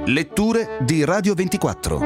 Letture di Radio 24.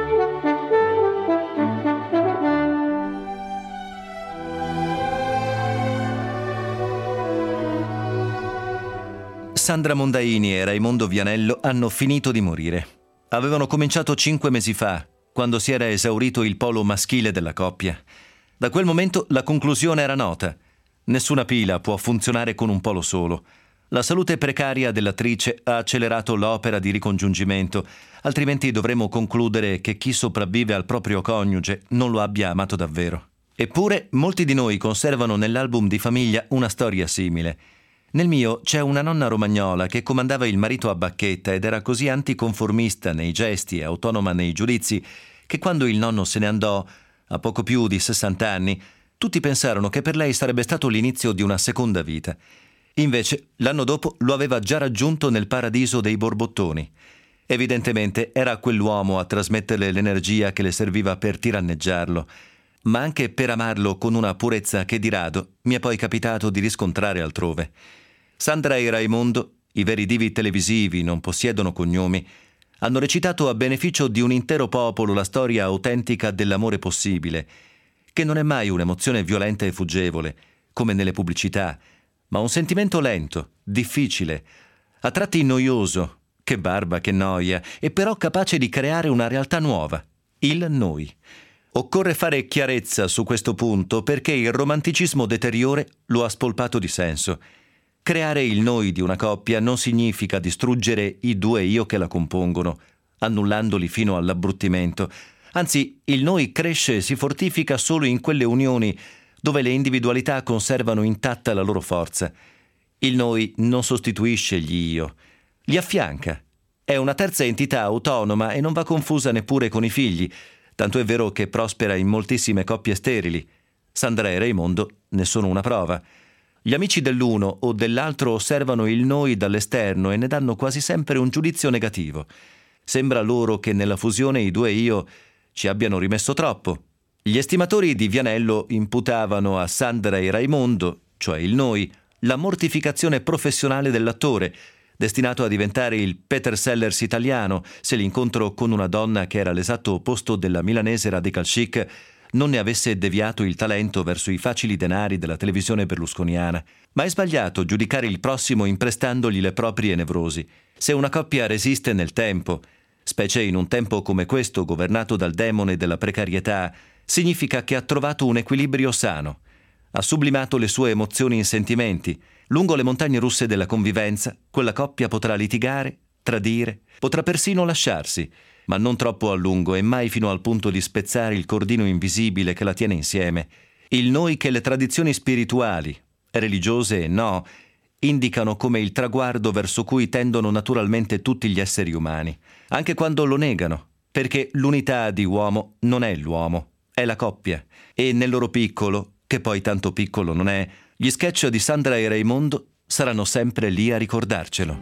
Sandra Mondaini e Raimondo Vianello hanno finito di morire. Avevano cominciato 5 mesi fa, quando si era esaurito il polo maschile della coppia. Da quel momento la conclusione era nota. Nessuna pila può funzionare con un polo solo. La salute precaria dell'attrice ha accelerato l'opera di ricongiungimento, altrimenti dovremmo concludere che chi sopravvive al proprio coniuge non lo abbia amato davvero. Eppure molti di noi conservano nell'album di famiglia una storia simile. Nel mio c'è una nonna romagnola che comandava il marito a bacchetta ed era così anticonformista nei gesti e autonoma nei giudizi che quando il nonno se ne andò, a poco più di 60 anni, tutti pensarono che per lei sarebbe stato l'inizio di una seconda vita. Invece, l'anno dopo lo aveva già raggiunto nel paradiso dei borbottoni. Evidentemente era quell'uomo a trasmetterle l'energia che le serviva per tiranneggiarlo, ma anche per amarlo con una purezza che di rado mi è poi capitato di riscontrare altrove. Sandra e Raimondo, i veri divi televisivi, non possiedono cognomi, hanno recitato a beneficio di un intero popolo la storia autentica dell'amore possibile, che non è mai un'emozione violenta e fuggevole, come nelle pubblicità, ma un sentimento lento, difficile, a tratti noioso, che barba, che noia, e però capace di creare una realtà nuova, il noi. Occorre fare chiarezza su questo punto perché il romanticismo deteriore lo ha spolpato di senso. Creare il noi di una coppia non significa distruggere i due io che la compongono, annullandoli fino all'abbruttimento. Anzi, il noi cresce e si fortifica solo in quelle unioni dove le individualità conservano intatta la loro forza. Il noi non sostituisce gli io, li affianca. È una terza entità autonoma e non va confusa neppure con i figli, tanto è vero che prospera in moltissime coppie sterili. Sandra e Raimondo ne sono una prova. Gli amici dell'uno o dell'altro osservano il noi dall'esterno e ne danno quasi sempre un giudizio negativo. Sembra loro che nella fusione i due io ci abbiano rimesso troppo. Gli estimatori di Vianello imputavano a Sandra e Raimondo, cioè il noi, la mortificazione professionale dell'attore, destinato a diventare il Peter Sellers italiano se l'incontro con una donna che era l'esatto opposto della milanese radical chic non ne avesse deviato il talento verso i facili denari della televisione berlusconiana. Ma è sbagliato giudicare il prossimo imprestandogli le proprie nevrosi. Se una coppia resiste nel tempo, specie in un tempo come questo governato dal demone della precarietà, significa che ha trovato un equilibrio sano. Ha sublimato le sue emozioni in sentimenti. Lungo le montagne russe della convivenza, quella coppia potrà litigare, tradire, potrà persino lasciarsi, ma non troppo a lungo e mai fino al punto di spezzare il cordino invisibile che la tiene insieme. Il noi che le tradizioni spirituali, religiose e no, indicano come il traguardo verso cui tendono naturalmente tutti gli esseri umani, anche quando lo negano, perché l'unità di uomo non è l'uomo, è la coppia, e nel loro piccolo, che poi tanto piccolo non è, gli sketch di Sandra e Raimondo saranno sempre lì a ricordarcelo.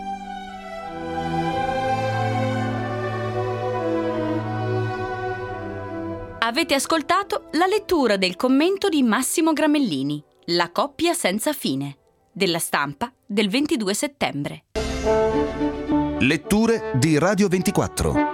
Avete ascoltato la lettura del commento di Massimo Gramellini, La coppia senza fine, della Stampa del 22 settembre. Letture di Radio 24.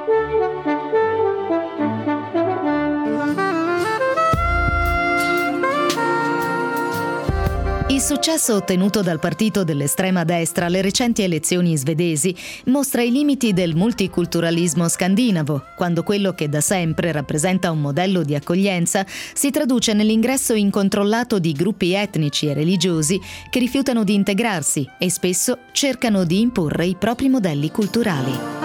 Il successo ottenuto dal partito dell'estrema destra alle recenti elezioni svedesi mostra i limiti del multiculturalismo scandinavo, quando quello che da sempre rappresenta un modello di accoglienza si traduce nell'ingresso incontrollato di gruppi etnici e religiosi che rifiutano di integrarsi e spesso cercano di imporre i propri modelli culturali.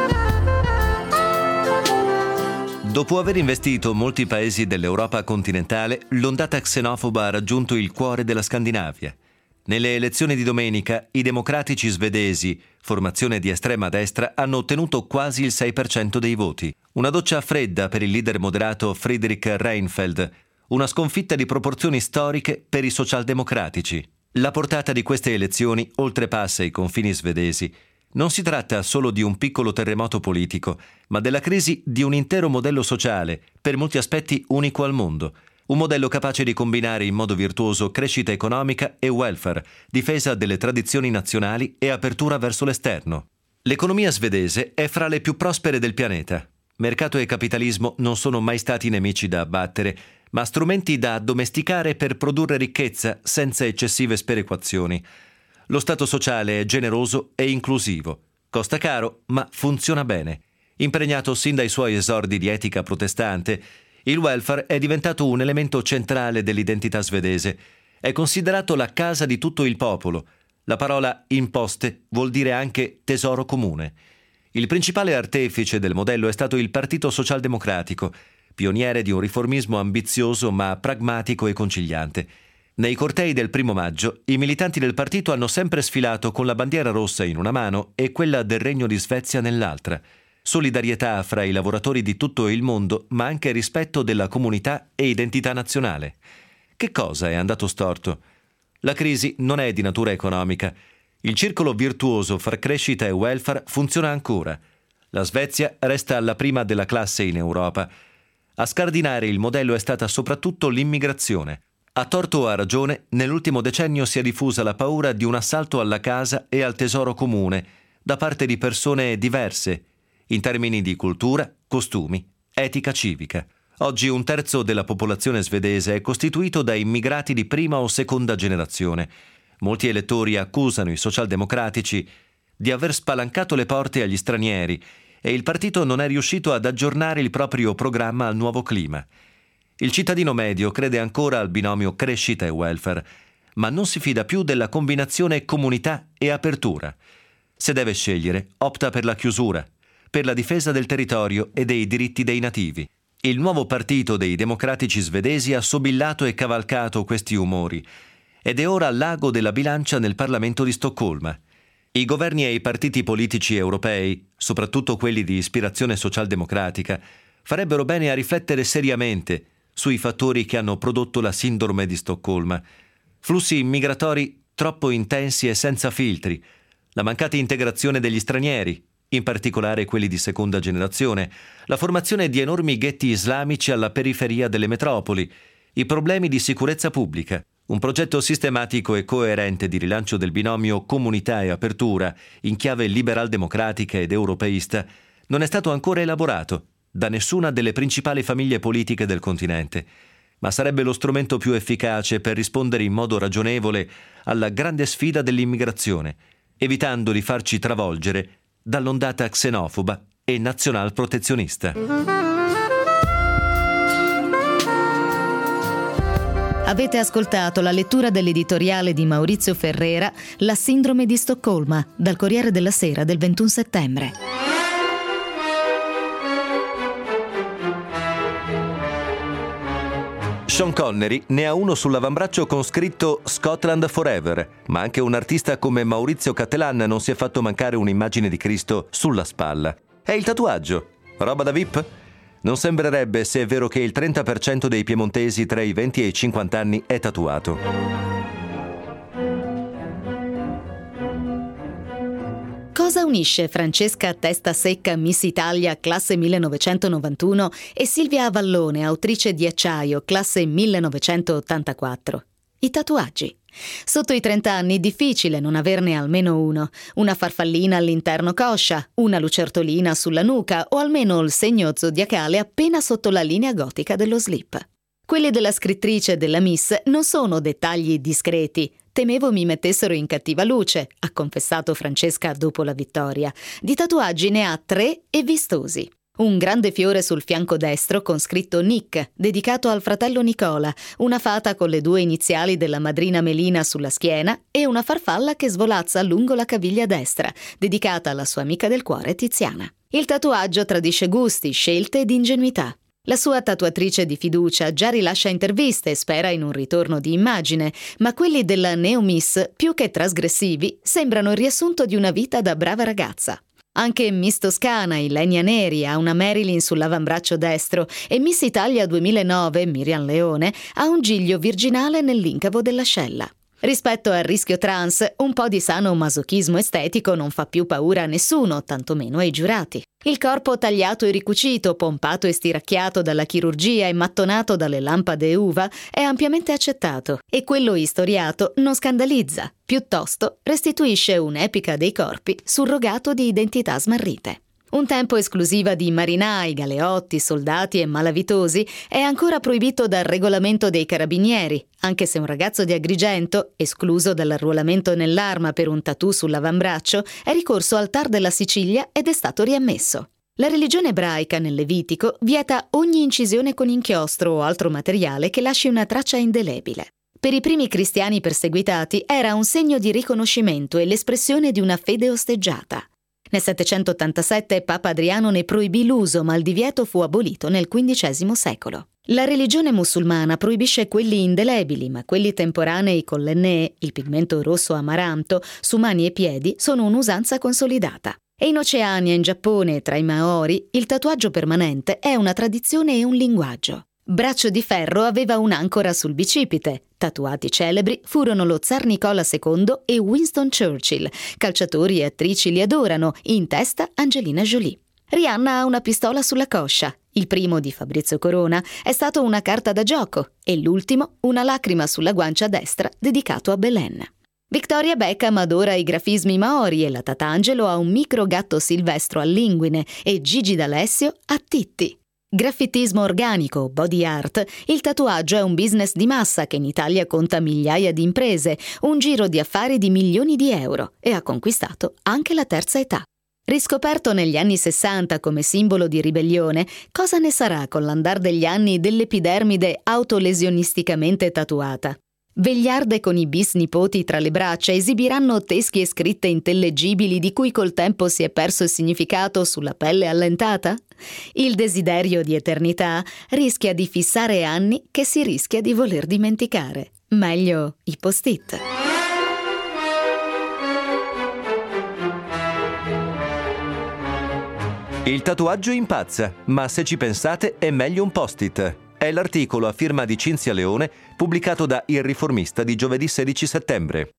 Dopo aver investito molti paesi dell'Europa continentale, l'ondata xenofoba ha raggiunto il cuore della Scandinavia. Nelle elezioni di domenica, i democratici svedesi, formazione di estrema destra, hanno ottenuto quasi il 6% dei voti. Una doccia fredda per il leader moderato Fredrik Reinfeldt, una sconfitta di proporzioni storiche per i socialdemocratici. La portata di queste elezioni oltrepassa i confini svedesi. Non si tratta solo di un piccolo terremoto politico, ma della crisi di un intero modello sociale, per molti aspetti unico al mondo. Un modello capace di combinare in modo virtuoso crescita economica e welfare, difesa delle tradizioni nazionali e apertura verso l'esterno. L'economia svedese è fra le più prospere del pianeta. Mercato e capitalismo non sono mai stati nemici da abbattere, ma strumenti da addomesticare per produrre ricchezza senza eccessive sperequazioni. Lo Stato sociale è generoso e inclusivo. Costa caro, ma funziona bene. Impregnato sin dai suoi esordi di etica protestante, il welfare è diventato un elemento centrale dell'identità svedese. È considerato la casa di tutto il popolo. La parola imposte vuol dire anche tesoro comune. Il principale artefice del modello è stato il Partito Socialdemocratico, pioniere di un riformismo ambizioso ma pragmatico e conciliante. Nei cortei del 1 maggio, i militanti del partito hanno sempre sfilato con la bandiera rossa in una mano e quella del Regno di Svezia nell'altra. Solidarietà fra i lavoratori di tutto il mondo, ma anche rispetto della comunità e identità nazionale. Che cosa è andato storto? La crisi non è di natura economica. Il circolo virtuoso fra crescita e welfare funziona ancora. La Svezia resta alla prima della classe in Europa. A scardinare il modello è stata soprattutto l'immigrazione. A torto o a ragione, nell'ultimo decennio si è diffusa la paura di un assalto alla casa e al tesoro comune da parte di persone diverse, in termini di cultura, costumi, etica civica. Oggi 1/3 della popolazione svedese è costituito da immigrati di prima o seconda generazione. Molti elettori accusano i socialdemocratici di aver spalancato le porte agli stranieri e il partito non è riuscito ad aggiornare il proprio programma al nuovo clima. Il cittadino medio crede ancora al binomio crescita e welfare, ma non si fida più della combinazione comunità e apertura. Se deve scegliere, opta per la chiusura, per la difesa del territorio e dei diritti dei nativi. Il nuovo partito dei democratici svedesi ha sobillato e cavalcato questi umori ed è ora l'ago della bilancia nel Parlamento di Stoccolma. I governi e i partiti politici europei, soprattutto quelli di ispirazione socialdemocratica, farebbero bene a riflettere seriamente sui fattori che hanno prodotto la sindrome di Stoccolma. Flussi migratori troppo intensi e senza filtri, la mancata integrazione degli stranieri, in particolare quelli di seconda generazione, la formazione di enormi ghetti islamici alla periferia delle metropoli, i problemi di sicurezza pubblica. Un progetto sistematico e coerente di rilancio del binomio comunità e apertura, in chiave liberal-democratica ed europeista, non è stato ancora elaborato da nessuna delle principali famiglie politiche del continente, ma sarebbe lo strumento più efficace per rispondere in modo ragionevole alla grande sfida dell'immigrazione, evitando di farci travolgere dall'ondata xenofoba e nazional-protezionista. Avete ascoltato la lettura dell'editoriale di Maurizio Ferrera, La sindrome di Stoccolma, dal Corriere della Sera del 21 settembre. Sean Connery ne ha uno sull'avambraccio con scritto Scotland Forever, ma anche un artista come Maurizio Cattelan non si è fatto mancare un'immagine di Cristo sulla spalla. È il tatuaggio. Roba da VIP? Non sembrerebbe se è vero che il 30% dei piemontesi tra i 20 e i 50 anni è tatuato. Cosa unisce Francesca Testa Secca, Miss Italia, classe 1991, e Silvia Avallone, autrice di Acciaio, classe 1984? I tatuaggi. Sotto i 30 anni difficile non averne almeno uno. Una farfallina all'interno coscia, una lucertolina sulla nuca o almeno il segno zodiacale appena sotto la linea gotica dello slip. Quelli della scrittrice della Miss non sono dettagli discreti. Temevo mi mettessero in cattiva luce, ha confessato Francesca dopo la vittoria. Di tatuaggi ne ha 3 e vistosi. Un grande fiore sul fianco destro con scritto Nick, dedicato al fratello Nicola, una fata con le 2 iniziali della madrina Melina sulla schiena e una farfalla che svolazza lungo la caviglia destra, dedicata alla sua amica del cuore Tiziana. Il tatuaggio tradisce gusti, scelte ed ingenuità. La sua tatuatrice di fiducia già rilascia interviste e spera in un ritorno di immagine, ma quelli della Neo Miss, più che trasgressivi, sembrano il riassunto di una vita da brava ragazza. Anche Miss Toscana, Ilenia Neri, ha una Marilyn sull'avambraccio destro e Miss Italia 2009, Miriam Leone, ha un giglio virginale nell'incavo dell'ascella. Rispetto al rischio trans, un po' di sano masochismo estetico non fa più paura a nessuno, tantomeno ai giurati. Il corpo tagliato e ricucito, pompato e stiracchiato dalla chirurgia e mattonato dalle lampade uva è ampiamente accettato e quello istoriato non scandalizza, piuttosto restituisce un'epica dei corpi surrogato di identità smarrite. Un tempo esclusiva di marinai, galeotti, soldati e malavitosi, è ancora proibito dal regolamento dei carabinieri, anche se un ragazzo di Agrigento, escluso dall'arruolamento nell'arma per un tattoo sull'avambraccio, è ricorso al TAR della Sicilia ed è stato riammesso. La religione ebraica nel Levitico vieta ogni incisione con inchiostro o altro materiale che lasci una traccia indelebile. Per i primi cristiani perseguitati era un segno di riconoscimento e l'espressione di una fede osteggiata. Nel 787 Papa Adriano ne proibì l'uso, ma il divieto fu abolito nel XV secolo. La religione musulmana proibisce quelli indelebili, ma quelli temporanei con l'enne, il pigmento rosso amaranto, su mani e piedi sono un'usanza consolidata. E in Oceania, in Giappone e tra i Maori, il tatuaggio permanente è una tradizione e un linguaggio. Braccio di Ferro aveva un'ancora sul bicipite. Tatuati celebri furono lo zar Nicola II e Winston Churchill. Calciatori e attrici li adorano, in testa Angelina Jolie. Rihanna ha una pistola sulla coscia. Il primo di Fabrizio Corona è stato una carta da gioco e l'ultimo una lacrima sulla guancia destra dedicato a Belen. Victoria Beckham adora i grafismi maori e la Tatangelo ha un micro gatto silvestro all'inguine e Gigi D'Alessio a Titti. Graffittismo organico, body art, il tatuaggio è un business di massa che in Italia conta migliaia di imprese, un giro di affari di milioni di euro e ha conquistato anche la terza età. Riscoperto negli anni 60 come simbolo di ribellione, cosa ne sarà con l'andar degli anni dell'epidermide autolesionisticamente tatuata? Vegliarde con i bisnipoti tra le braccia esibiranno teschi e scritte intellegibili di cui col tempo si è perso il significato sulla pelle allentata? Il desiderio di eternità rischia di fissare anni che si rischia di voler dimenticare. Meglio i post-it. Il tatuaggio impazza, ma se ci pensate è meglio un post-it. È l'articolo a firma di Cinzia Leone pubblicato da Il Riformista di giovedì 16 settembre.